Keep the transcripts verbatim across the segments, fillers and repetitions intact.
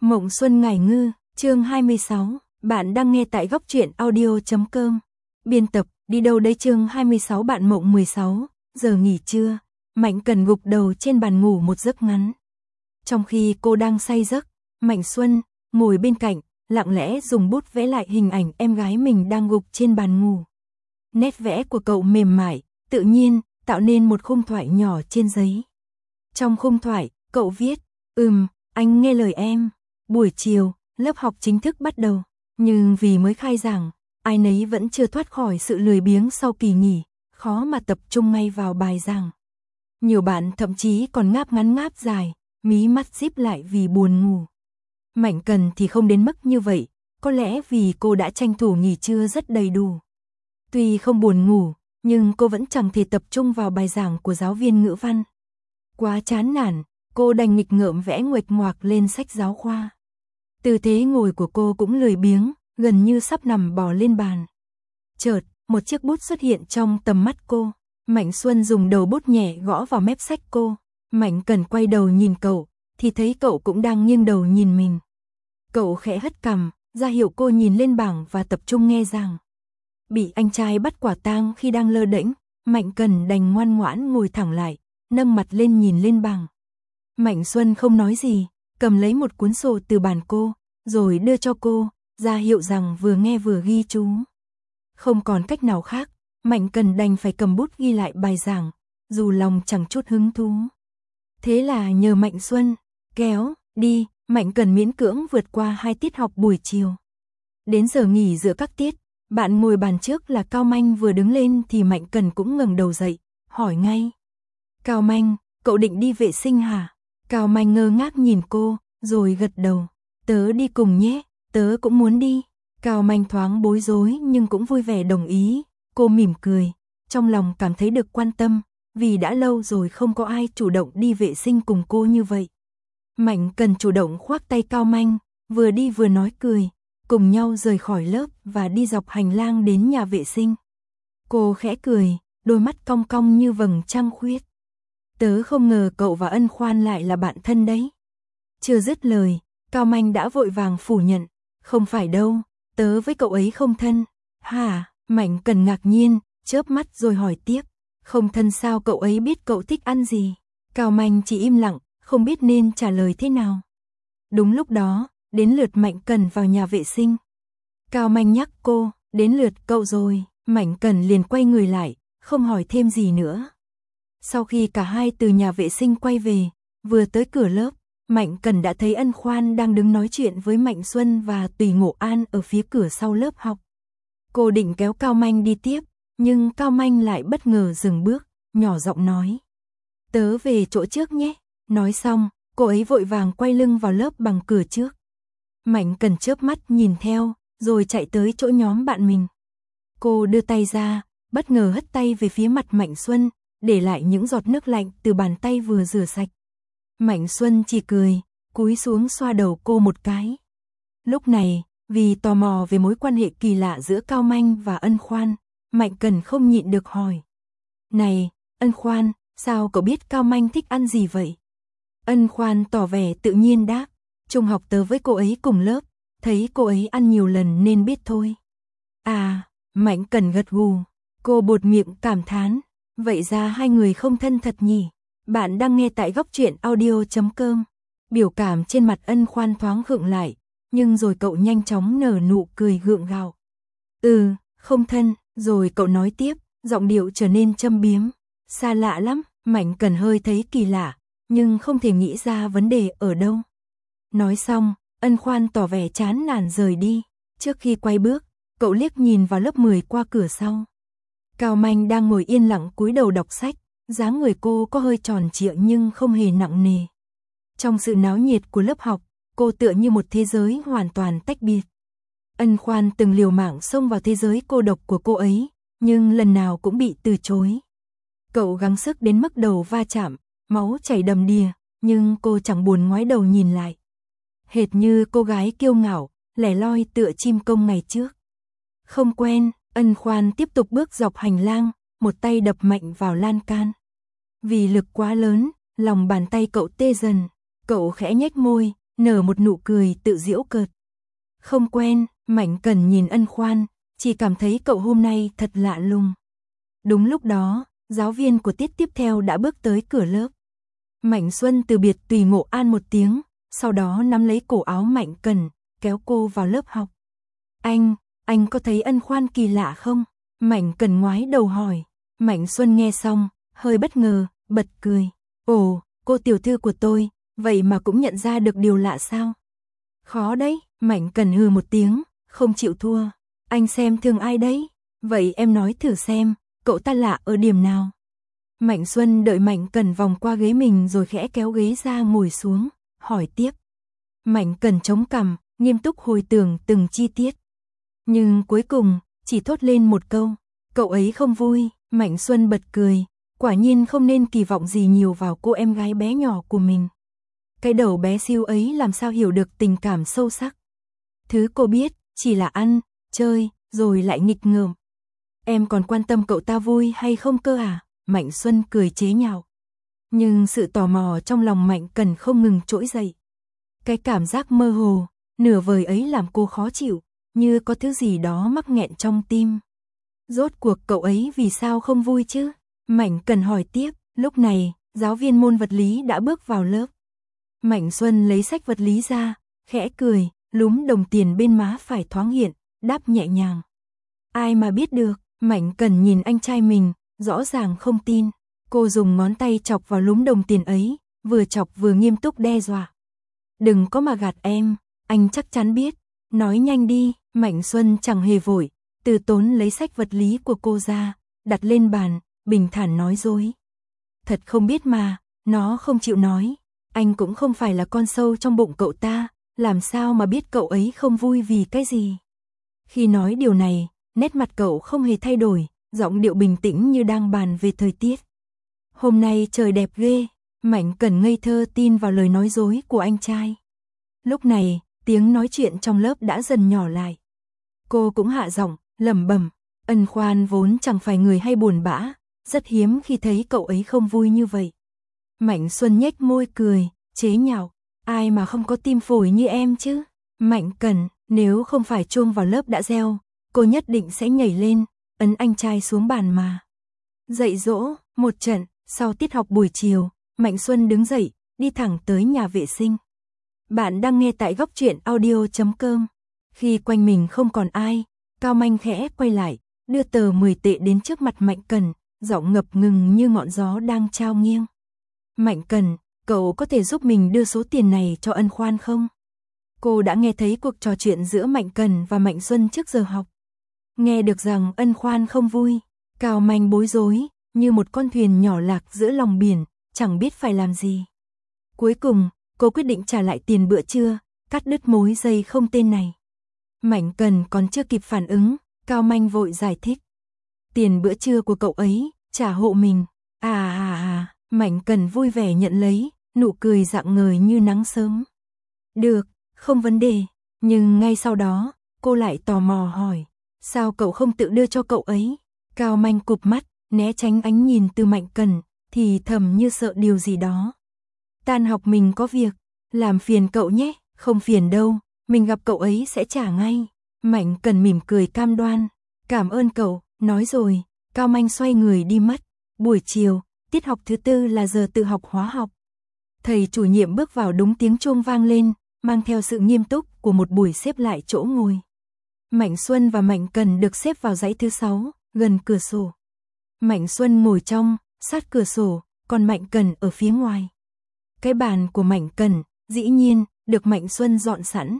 Mộng Xuân Ngải Ngư, chương hai mươi sáu, bạn đang nghe tại góc truyện audio chấm com. Biên tập, đi đâu đây chương hai mươi sáu bạn Mộng mười sáu, giờ nghỉ trưa, Mạnh Cần gục đầu trên bàn ngủ một giấc ngắn. Trong khi cô đang say giấc, Mạnh Xuân ngồi bên cạnh, lặng lẽ dùng bút vẽ lại hình ảnh em gái mình đang gục trên bàn ngủ. Nét vẽ của cậu mềm mại, tự nhiên, tạo nên một khung thoại nhỏ trên giấy. Trong khung thoại, cậu viết, ừm, anh nghe lời em. Buổi chiều, lớp học chính thức bắt đầu, nhưng vì mới khai giảng, ai nấy vẫn chưa thoát khỏi sự lười biếng sau kỳ nghỉ, khó mà tập trung ngay vào bài giảng. Nhiều bạn thậm chí còn ngáp ngắn ngáp dài, mí mắt díp lại vì buồn ngủ. Mạnh Cần thì không đến mức như vậy, có lẽ vì cô đã tranh thủ nghỉ trưa rất đầy đủ. Tuy không buồn ngủ, nhưng cô vẫn chẳng thể tập trung vào bài giảng của giáo viên ngữ văn. Quá chán nản, cô đành nghịch ngợm vẽ nguệch ngoạc lên sách giáo khoa. Tư thế ngồi của cô cũng lười biếng, gần như sắp nằm bò lên bàn. Chợt, một chiếc bút xuất hiện trong tầm mắt cô. Mạnh Xuân dùng đầu bút nhẹ gõ vào mép sách cô. Mạnh Cần quay đầu nhìn cậu, thì thấy cậu cũng đang nghiêng đầu nhìn mình. Cậu khẽ hất cằm, ra hiệu cô nhìn lên bảng và tập trung nghe giảng. Bị anh trai bắt quả tang khi đang lơ đễnh, Mạnh Cần đành ngoan ngoãn ngồi thẳng lại, nâng mặt lên nhìn lên bảng. Mạnh Xuân không nói gì, cầm lấy một cuốn sổ từ bàn cô, rồi đưa cho cô, ra hiệu rằng vừa nghe vừa ghi chú. Không còn cách nào khác, Mạnh Cần đành phải cầm bút ghi lại bài giảng, dù lòng chẳng chút hứng thú. Thế là nhờ Mạnh Xuân, kéo, đi, Mạnh Cần miễn cưỡng vượt qua hai tiết học buổi chiều. Đến giờ nghỉ giữa các tiết, bạn ngồi bàn trước là Cao Manh vừa đứng lên thì Mạnh Cần cũng ngẩng đầu dậy, hỏi ngay. Cao Manh, cậu định đi vệ sinh hả? Cao Manh ngơ ngác nhìn cô, rồi gật đầu. Tớ đi cùng nhé, tớ cũng muốn đi. Cao Manh thoáng bối rối nhưng cũng vui vẻ đồng ý. Cô mỉm cười, trong lòng cảm thấy được quan tâm, vì đã lâu rồi không có ai chủ động đi vệ sinh cùng cô như vậy. Mạnh Cần chủ động khoác tay Cao Manh, vừa đi vừa nói cười, cùng nhau rời khỏi lớp và đi dọc hành lang đến nhà vệ sinh. Cô khẽ cười, đôi mắt cong cong như vầng trăng khuyết. Tớ không ngờ cậu và Ân Khoan lại là bạn thân đấy. Chưa dứt lời, Cao Manh đã vội vàng phủ nhận. Không phải đâu, tớ với cậu ấy không thân. Hả? Mạnh Cần ngạc nhiên, chớp mắt rồi hỏi tiếp. Không thân sao cậu ấy biết cậu thích ăn gì? Cao Manh chỉ im lặng, không biết nên trả lời thế nào. Đúng lúc đó, đến lượt Mạnh Cần vào nhà vệ sinh. Cao Manh nhắc cô, đến lượt cậu rồi. Mạnh Cần liền quay người lại, không hỏi thêm gì nữa. Sau khi cả hai từ nhà vệ sinh quay về, vừa tới cửa lớp, Mạnh Cần đã thấy Ân Khoan đang đứng nói chuyện với Mạnh Xuân và Tùy Ngộ An ở phía cửa sau lớp học. Cô định kéo Cao Manh đi tiếp, nhưng Cao Manh lại bất ngờ dừng bước, nhỏ giọng nói. Tớ về chỗ trước nhé. Nói xong, cô ấy vội vàng quay lưng vào lớp bằng cửa trước. Mạnh Cần chớp mắt nhìn theo, rồi chạy tới chỗ nhóm bạn mình. Cô đưa tay ra, bất ngờ hất tay về phía mặt Mạnh Xuân, để lại những giọt nước lạnh từ bàn tay vừa rửa sạch. Mạnh Xuân chỉ cười, cúi xuống xoa đầu cô một cái. Lúc này, vì tò mò về mối quan hệ kỳ lạ giữa Cao Manh và Ân Khoan, Mạnh Cần không nhịn được hỏi. Này, Ân Khoan, sao cậu biết Cao Manh thích ăn gì vậy? Ân Khoan tỏ vẻ tự nhiên đáp. Trung học tớ với cô ấy cùng lớp, thấy cô ấy ăn nhiều lần nên biết thôi. À, Mạnh Cần gật gù, cô buột miệng cảm thán. Vậy ra hai người không thân thật nhỉ? Bạn đang nghe tại góc truyện audio chấm com. Biểu cảm trên mặt Ân Khoan thoáng khựng lại, nhưng rồi cậu nhanh chóng nở nụ cười gượng gạo. Ừ, không thân, rồi cậu nói tiếp, giọng điệu trở nên châm biếm. Xa lạ lắm, Mạnh Cần hơi thấy kỳ lạ, nhưng không thể nghĩ ra vấn đề ở đâu. Nói xong, Ân Khoan tỏ vẻ chán nản rời đi. Trước khi quay bước, cậu liếc nhìn vào lớp mười qua cửa sau. Cao Manh đang ngồi yên lặng cúi đầu đọc sách, dáng người cô có hơi tròn trịa nhưng không hề nặng nề. Trong sự náo nhiệt của lớp học, cô tựa như một thế giới hoàn toàn tách biệt. Ân Khoan từng liều mạng xông vào thế giới cô độc của cô ấy, nhưng lần nào cũng bị từ chối. Cậu gắng sức đến mức đầu va chạm, máu chảy đầm đìa, nhưng cô chẳng buồn ngoái đầu nhìn lại. Hệt như cô gái kiêu ngạo, lẻ loi tựa chim công ngày trước. Không quen, Ân Khoan tiếp tục bước dọc hành lang, một tay đập mạnh vào lan can. Vì lực quá lớn, lòng bàn tay cậu tê dần, cậu khẽ nhếch môi, nở một nụ cười tự giễu cợt. Không quen, Mạnh Cần nhìn Ân Khoan, chỉ cảm thấy cậu hôm nay thật lạ lùng. Đúng lúc đó, giáo viên của tiết tiếp theo đã bước tới cửa lớp. Mạnh Xuân từ biệt Tùy Ngộ An một tiếng, sau đó nắm lấy cổ áo Mạnh Cần, kéo cô vào lớp học. Anh, anh có thấy Ân Khoan kỳ lạ không? Mạnh Cần ngoái đầu hỏi. Mạnh Xuân nghe xong, hơi bất ngờ, bật cười. Ồ, cô tiểu thư của tôi, vậy mà cũng nhận ra được điều lạ sao? Khó đấy, Mạnh Cần hừ một tiếng, không chịu thua. Anh xem thường ai đấy? Vậy em nói thử xem, cậu ta lạ ở điểm nào? Mạnh Xuân đợi Mạnh Cần vòng qua ghế mình rồi khẽ kéo ghế ra ngồi xuống, hỏi tiếp. Mạnh Cần chống cằm, nghiêm túc hồi tưởng từng chi tiết. Nhưng cuối cùng, chỉ thốt lên một câu, cậu ấy không vui. Mạnh Xuân bật cười, quả nhiên không nên kỳ vọng gì nhiều vào cô em gái bé nhỏ của mình. Cái đầu bé xíu ấy làm sao hiểu được tình cảm sâu sắc. Thứ cô biết, chỉ là ăn, chơi, rồi lại nghịch ngợm. Em còn quan tâm cậu ta vui hay không cơ à? Mạnh Xuân cười chế nhạo. Nhưng sự tò mò trong lòng Mạnh Cần không ngừng trỗi dậy. Cái cảm giác mơ hồ, nửa vời ấy làm cô khó chịu, như có thứ gì đó mắc nghẹn trong tim. Rốt cuộc cậu ấy vì sao không vui chứ? Mạnh Cần hỏi tiếp. Lúc này, giáo viên môn vật lý đã bước vào lớp. Mạnh Xuân lấy sách vật lý ra, khẽ cười, lúm đồng tiền bên má phải thoáng hiện, đáp nhẹ nhàng. Ai mà biết được? Mạnh Cần nhìn anh trai mình, rõ ràng không tin. Cô dùng ngón tay chọc vào lúm đồng tiền ấy, vừa chọc vừa nghiêm túc đe dọa. Đừng có mà gạt em, anh chắc chắn biết. Nói nhanh đi. Mạnh Xuân chẳng hề vội, từ tốn lấy sách vật lý của cô ra, đặt lên bàn, bình thản nói dối. Thật không biết mà, nó không chịu nói. Anh cũng không phải là con sâu trong bụng cậu ta, làm sao mà biết cậu ấy không vui vì cái gì. Khi nói điều này, nét mặt cậu không hề thay đổi, giọng điệu bình tĩnh như đang bàn về thời tiết. Hôm nay trời đẹp ghê. Mạnh Cần ngây thơ tin vào lời nói dối của anh trai. Lúc này, tiếng nói chuyện trong lớp đã dần nhỏ lại. Cô cũng hạ giọng, lẩm bẩm. Ân Khoan vốn chẳng phải người hay buồn bã, rất hiếm khi thấy cậu ấy không vui như vậy. Mạnh Xuân nhếch môi cười, chế nhạo. Ai mà không có tim phổi như em chứ? Mạnh Cần, nếu không phải chuông vào lớp đã reo, cô nhất định sẽ nhảy lên, ấn anh trai xuống bàn mà. Dạy dỗ, một trận, sau tiết học buổi chiều, Mạnh Xuân đứng dậy, đi thẳng tới nhà vệ sinh. Bạn đang nghe tại góc truyện audio chấm com. Khi quanh mình không còn ai, Cao Manh khẽ quay lại, đưa tờ mười tệ đến trước mặt Mạnh Cần, giọng ngập ngừng như ngọn gió đang trao nghiêng. Mạnh Cần, cậu có thể giúp mình đưa số tiền này cho Ân Khoan không? Cô đã nghe thấy cuộc trò chuyện giữa Mạnh Cần và Mạnh Xuân trước giờ học. Nghe được rằng Ân Khoan không vui, Cao Manh bối rối, như một con thuyền nhỏ lạc giữa lòng biển, chẳng biết phải làm gì. Cuối cùng, cô quyết định trả lại tiền bữa trưa, cắt đứt mối dây không tên này. Mạnh Cần còn chưa kịp phản ứng, Cao Manh vội giải thích. Tiền bữa trưa của cậu ấy, trả hộ mình. À à à, Mạnh Cần vui vẻ nhận lấy, nụ cười rạng ngời như nắng sớm. Được, không vấn đề, nhưng ngay sau đó, cô lại tò mò hỏi. Sao cậu không tự đưa cho cậu ấy? Cao Manh cụp mắt, né tránh ánh nhìn từ Mạnh Cần, thì thầm như sợ điều gì đó. Tan học mình có việc, làm phiền cậu nhé. Không phiền đâu, mình gặp cậu ấy sẽ trả ngay. Mạnh Cần mỉm cười cam đoan. Cảm ơn cậu, nói rồi, Cao Manh xoay người đi mất. Buổi chiều, tiết học thứ tư là giờ tự học hóa học. Thầy chủ nhiệm bước vào đúng tiếng chuông vang lên, mang theo sự nghiêm túc của một buổi xếp lại chỗ ngồi. Mạnh Xuân và Mạnh Cần được xếp vào dãy thứ sáu, gần cửa sổ. Mạnh Xuân ngồi trong, sát cửa sổ, còn Mạnh Cần ở phía ngoài. Cái bàn của Mạnh Cần, dĩ nhiên, được Mạnh Xuân dọn sẵn.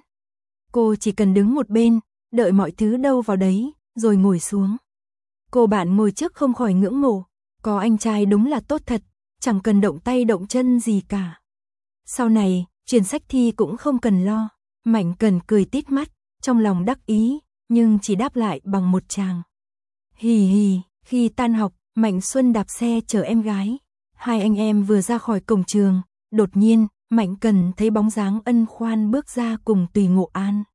Cô chỉ cần đứng một bên, đợi mọi thứ đâu vào đấy, rồi ngồi xuống. Cô bạn ngồi trước không khỏi ngưỡng mộ, có anh trai đúng là tốt thật, chẳng cần động tay động chân gì cả. Sau này, chuyển sách thi cũng không cần lo. Mạnh Cần cười tít mắt, trong lòng đắc ý, nhưng chỉ đáp lại bằng một tràng. Hì hì, khi tan học, Mạnh Xuân đạp xe chở em gái. Hai anh em vừa ra khỏi cổng trường, đột nhiên, Mạnh Cần thấy bóng dáng Ân Khoan bước ra cùng Tùy Ngộ An.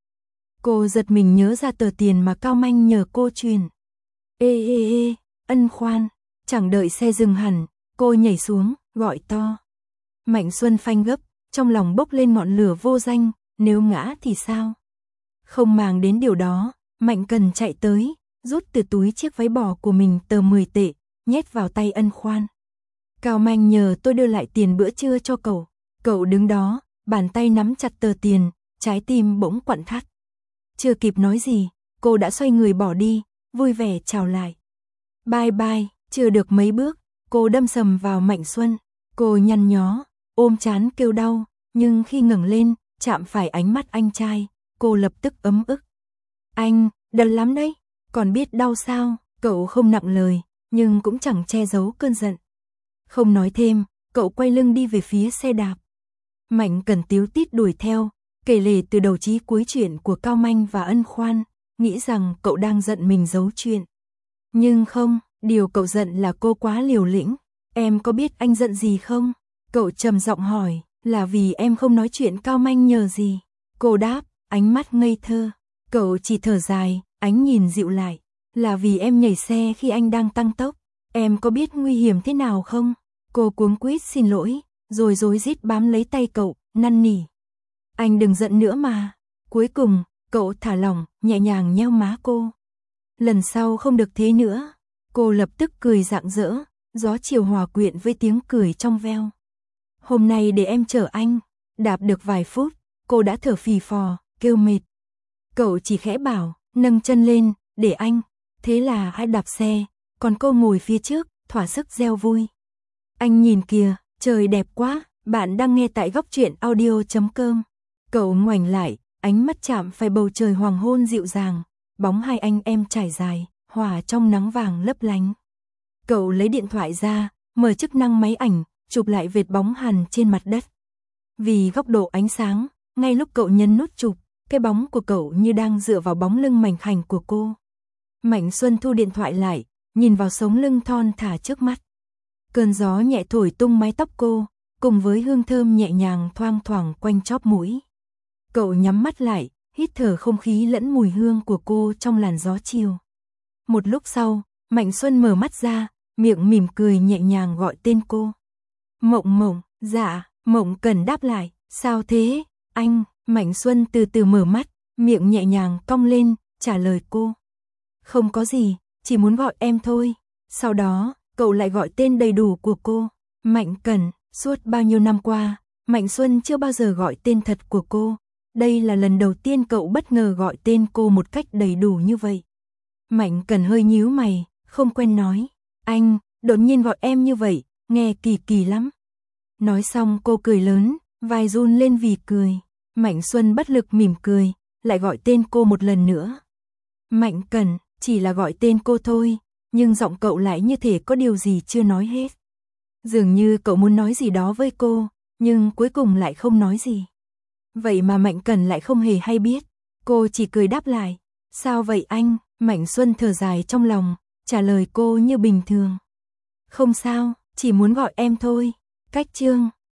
Cô giật mình nhớ ra tờ tiền mà Cao Manh nhờ cô truyền. Ê ê ê, Ân Khoan, chẳng đợi xe dừng hẳn, cô nhảy xuống, gọi to. Mạnh Xuân phanh gấp, trong lòng bốc lên ngọn lửa vô danh, nếu ngã thì sao? Không màng đến điều đó, Mạnh Cần chạy tới, rút từ túi chiếc váy bò của mình tờ mười tệ, nhét vào tay Ân Khoan. Cao Manh nhờ tôi đưa lại tiền bữa trưa cho cậu. Cậu đứng đó, bàn tay nắm chặt tờ tiền, trái tim bỗng quặn thắt. Chưa kịp nói gì, cô đã xoay người bỏ đi, vui vẻ chào lại. Bye bye, chưa được mấy bước, cô đâm sầm vào Mạnh Xuân. Cô nhăn nhó, ôm trán kêu đau, nhưng khi ngẩng lên, chạm phải ánh mắt anh trai, cô lập tức ấm ức. Anh, đần lắm đấy, còn biết đau sao? Cậu không nặng lời, nhưng cũng chẳng che giấu cơn giận. Không nói thêm, cậu quay lưng đi về phía xe đạp. Mạnh Cần tíu tít đuổi theo, kể lể từ đầu chí cuối chuyện của Cao Manh và Ân Khoan, nghĩ rằng cậu đang giận mình giấu chuyện. Nhưng không, điều cậu giận là cô quá liều lĩnh. Em có biết anh giận gì không? Cậu trầm giọng hỏi, là vì em không nói chuyện Cao Manh nhờ gì? Cô đáp, ánh mắt ngây thơ. Cậu chỉ thở dài, ánh nhìn dịu lại, là vì em nhảy xe khi anh đang tăng tốc. Em có biết nguy hiểm thế nào không? Cô cuống quýt xin lỗi, rồi rối rít bám lấy tay cậu, năn nỉ. Anh đừng giận nữa mà. Cuối cùng, cậu thả lỏng, nhẹ nhàng nhéo má cô. Lần sau không được thế nữa. Cô lập tức cười rạng rỡ, gió chiều hòa quyện với tiếng cười trong veo. Hôm nay để em chở anh. Đạp được vài phút, cô đã thở phì phò, kêu mệt. Cậu chỉ khẽ bảo, nâng chân lên, để anh. Thế là ai đạp xe, còn cô ngồi phía trước, thỏa sức reo vui. Anh nhìn kìa, trời đẹp quá. Bạn đang nghe tại góc truyện audio chấm com. Cậu ngoảnh lại, ánh mắt chạm phải bầu trời hoàng hôn dịu dàng, bóng hai anh em trải dài, hòa trong nắng vàng lấp lánh. Cậu lấy điện thoại ra, mở chức năng máy ảnh, chụp lại vệt bóng hằn trên mặt đất. Vì góc độ ánh sáng, ngay lúc cậu nhấn nút chụp, cái bóng của cậu như đang dựa vào bóng lưng mảnh khảnh của cô. Mạnh Xuân thu điện thoại lại, nhìn vào sống lưng thon thả trước mắt. Cơn gió nhẹ thổi tung mái tóc cô, cùng với hương thơm nhẹ nhàng thoang thoảng quanh chóp mũi. Cậu nhắm mắt lại, hít thở không khí lẫn mùi hương của cô trong làn gió chiều. Một lúc sau, Mạnh Xuân mở mắt ra, miệng mỉm cười nhẹ nhàng gọi tên cô. Mộng Mộng, dạ, Mộng Cần đáp lại, sao thế, anh? Mạnh Xuân từ từ mở mắt, miệng nhẹ nhàng cong lên, trả lời cô. Không có gì, chỉ muốn gọi em thôi. Sau đó, cậu lại gọi tên đầy đủ của cô, Mạnh Cần. Suốt bao nhiêu năm qua, Mạnh Xuân chưa bao giờ gọi tên thật của cô. Đây là lần đầu tiên cậu bất ngờ gọi tên cô một cách đầy đủ như vậy. Mạnh Cần hơi nhíu mày, không quen nói. Anh, đột nhiên gọi em như vậy, nghe kỳ kỳ lắm. Nói xong cô cười lớn, vai run lên vì cười. Mạnh Xuân bất lực mỉm cười, lại gọi tên cô một lần nữa. Mạnh Cần, chỉ là gọi tên cô thôi, nhưng giọng cậu lại như thể có điều gì chưa nói hết. Dường như cậu muốn nói gì đó với cô, nhưng cuối cùng lại không nói gì. Vậy mà Mạnh Cần lại không hề hay biết. Cô chỉ cười đáp lại. Sao vậy anh? Mạnh Xuân thở dài trong lòng, trả lời cô như bình thường. Không sao, chỉ muốn gọi em thôi. Cách chương